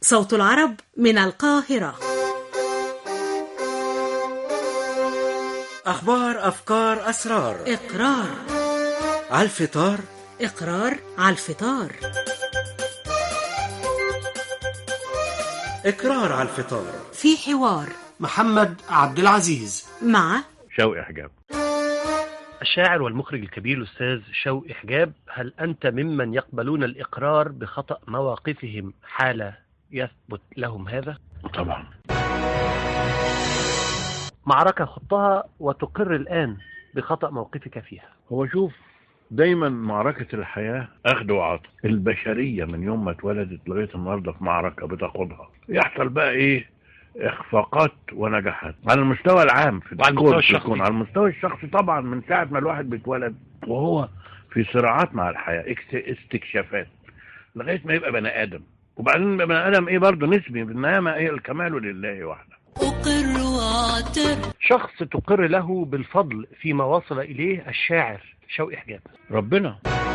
صوت العرب من القاهرة. أخبار، أفكار، أسرار. إقرار على الفطار. إقرار على الفطار. إقرار على الفطار. في حوار محمد عبد العزيز مع شوقي حجاب. الشاعر والمخرج الكبير الأستاذ شوقي حجاب، هل أنت ممن يقبلون الإقرار بخطأ مواقفهم حال يثبت لهم هذا؟ طبعا. معركة خضتها وتقر الآن بخطأ موقفك فيها. هو شوف، دايما معركة الحياة أخذ وعطاء. البشرية من يوم ما اتولدت لغاية النهاردة في معركة بتاخدها، يحصل بقى إيه؟ إخفاقات ونجاحات على المستوى العام في الكون، على المستوى الشخصي طبعا. من ساعة ما الواحد بيتولد وهو في صراعات مع الحياة، استكشافات لغاية ما يبقى بني آدم. وبعدين بني آدم إيه برضه نسبي، بالنهاية إيه؟ الكمال لله وحده. أقر وأعترف. شخص تقر له بالفضل فيما وصل إليه الشاعر شوقي حجاب. ربنا.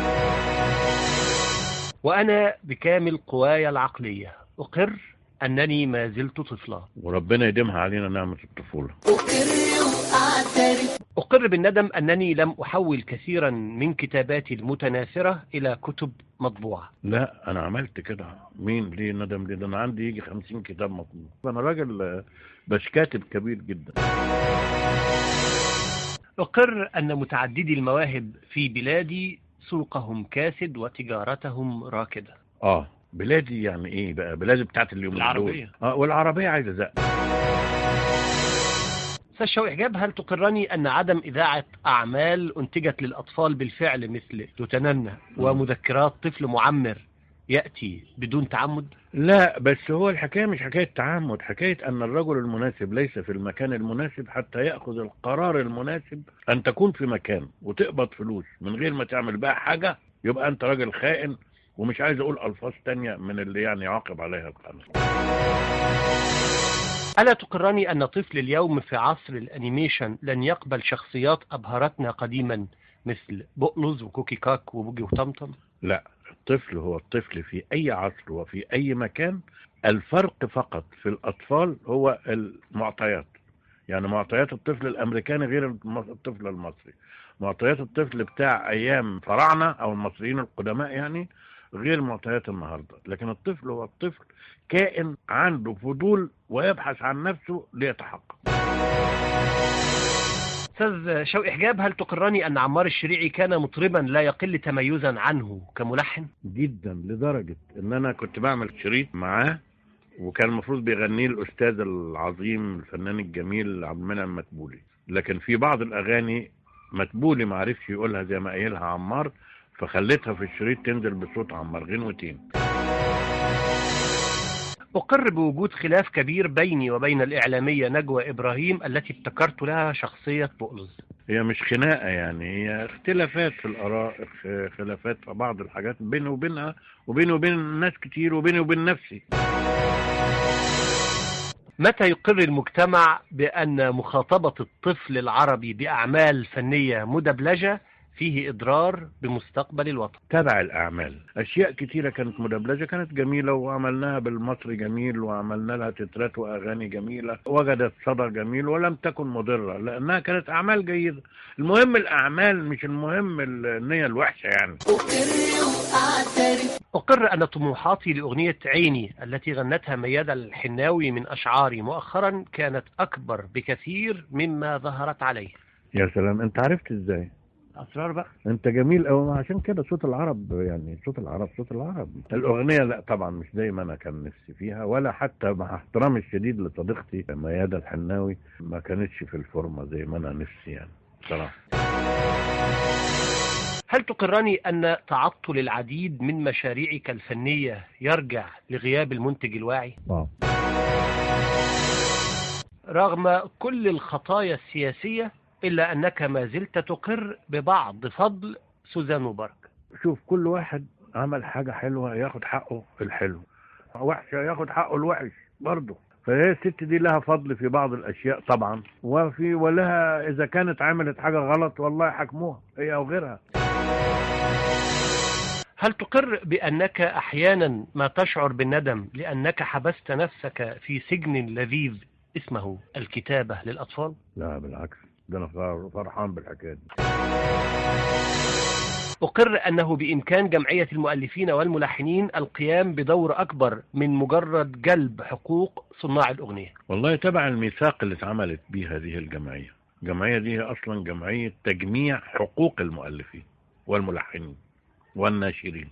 وأنا بكامل قواي العقلية أقر أنني ما زلت طفلا، وربنا يديمها علينا نعمة الطفولة. أقر وأعترف. أقر بالندم أنني لم أحول كثيرا من كتاباتي المتناثرة إلى كتب مطبوعة. لا، أنا عملت كده. مين ليه ندم؟ ليه؟ أنا عندي يجي 50 كتاب مطبوع. أنا راجل بس كاتب كبير جدا. أقر أن متعددي المواهب في بلادي سوقهم كاسد وتجارتهم راكدة. بلادي يعني ايه بقى؟ بلادي بتاعت اليوم العربية. والعربية عايزة زق. أستاذ شوقي حجاب، هل تقرني أن عدم إذاعة أعمال أنتجت للأطفال بالفعل مثل تتننى ومذكرات طفل معمر يأتي بدون تعمد؟ لا، بس هو الحكاية مش حكاية تعمد، حكاية أن الرجل المناسب ليس في المكان المناسب حتى يأخذ القرار المناسب. أن تكون في مكان وتقبض فلوس من غير ما تعمل بقى حاجة، يبقى أنت راجل خائن. ومش عايز أقول ألفاظ تانية من اللي يعني يعاقب عليها القانون. ألا تقرني أن طفل اليوم في عصر الأنيميشن لن يقبل شخصيات أبهرتنا قديما مثل بقلظ وكوكي كاك وبوجي وطمطم؟ لا، الطفل هو الطفل في أي عصر وفي أي مكان. الفرق فقط في الأطفال هو المعطيات. يعني معطيات الطفل الأمريكاني غير الطفل المصري. معطيات الطفل بتاع أيام فراعنة أو المصريين القدماء يعني غير معطيات النهاردة. لكن الطفل هو الطفل، كائن عنده فضول ويبحث عن نفسه ليتحقق. أستاذ شوقي حجاب، هل تقرني أن عمار الشريعي كان مطربا لا يقل تميزا عنه كملحن؟ جدا، لدرجة ان انا كنت بعمل شريط معاه وكان المفروض بيغنيه الأستاذ العظيم الفنان الجميل عبد المنعم مدبولي. لكن في بعض الأغاني مدبولي ما عرفش يقولها زي ما قايلها عمار، فخليتها في الشريط تنزل بصوت عمار غنوتين. أقر بوجود خلاف كبير بيني وبين الإعلامية نجوى إبراهيم التي ابتكرت لها شخصية بقلظ. هي مش خناقة يعني، هي اختلافات في الآراء، خلافات في بعض الحاجات بيني وبينها وبيني وبين ناس كتير وبيني وبين نفسي. متى يقر المجتمع بأن مخاطبة الطفل العربي بأعمال فنية مدبلجة فيه إضرار بمستقبل الوطن؟ تبع الأعمال أشياء كتيرة كانت مدبلجة، كانت جميلة وعملناها بالمصري جميل وعملنا لها تترات وأغاني جميلة وجدت صدى جميل ولم تكن مضرة لأنها كانت أعمال جيدة. المهم الأعمال، مش المهم النية الوحشة يعني. أقر أن طموحاتي لأغنية عيني التي غنتها ميادة الحناوي من أشعاري مؤخرا كانت أكبر بكثير مما ظهرت عليه. يا سلام، أنت عرفت إزاي؟ أسرار بقى. انت جميل قوي، عشان كده صوت العرب يعني صوت العرب. الاغنيه لا طبعا مش زي ما انا كان نفسي فيها، ولا حتى مع احترامي الشديد لصديقتي ميادة الحناوي ما كانتش في الفورمه زي ما انا نفسي يعني صراحه. هل تقرني أن تعطل العديد من مشاريعك الفنية يرجع لغياب المنتج الواعي؟ رغم كل الخطايا السياسية إلا أنك ما زلت تقر ببعض فضل سوزان مبارك. شوف، كل واحد عمل حاجة حلوة ياخد حقه الحلو، وحشة ياخد حقه الوحش برضه. فهي الست دي لها فضل في بعض الأشياء طبعا، ولها إذا كانت عملت حاجة غلط والله حكموها هي أو غيرها. هل تقر بأنك أحيانا ما تشعر بالندم لأنك حبست نفسك في سجن لذيذ اسمه الكتابة للأطفال؟ لا بالعكس، ده أنا فرحان بالحكاية دي. أقر أنه بإمكان جمعية المؤلفين والملحنين القيام بدور أكبر من مجرد جلب حقوق صناع الأغنية. والله تبع الميثاق اللي اتعملت به هذه الجمعية. الجمعية دي هي أصلا جمعية تجميع حقوق المؤلفين والملحنين والناشرين.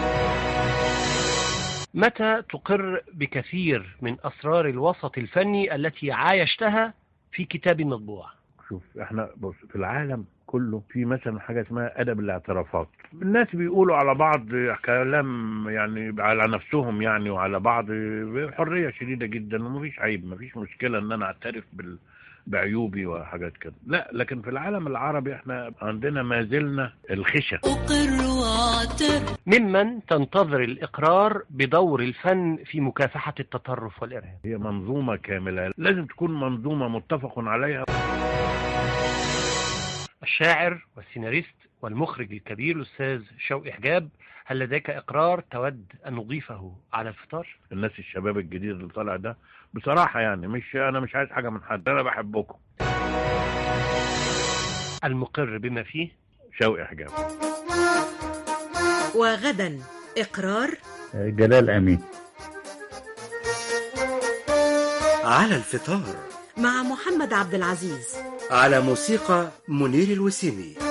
متى تقر بكثير من أسرار الوسط الفني التي عايشتها في كتاب مطبوع؟ شوف، احنا بص، في العالم كله في مثلا حاجة اسمها أدب الاعترافات. الناس بيقولوا على بعض كلام يعني على نفسهم يعني وعلى بعض بحرية شديدة جدا، ومفيش عيب، مفيش مشكلة ان انا اعترف بعيوبي وحاجات كده. لا، لكن في العالم العربي احنا عندنا ما زلنا الخشة. أقر وأعترف. ممن تنتظر الإقرار بدور الفن في مكافحة التطرف والإرهاب. هي منظومة كاملة، لازم تكون منظومة متفق عليها. الشاعر والسيناريست والمخرج الكبير الأستاذ شوقي حجاب، هل لديك إقرار تود أن نضيفه على الفطار؟ الناس الشباب الجديد اللي طالع ده بصراحة يعني أنا مش عايز حاجة من حد، أنا بحبكم. المقر بما فيه شوقي حجاب. وغدا إقرار جلال أمين. على الفطار مع محمد عبد العزيز. على موسيقى منير الوسيمي.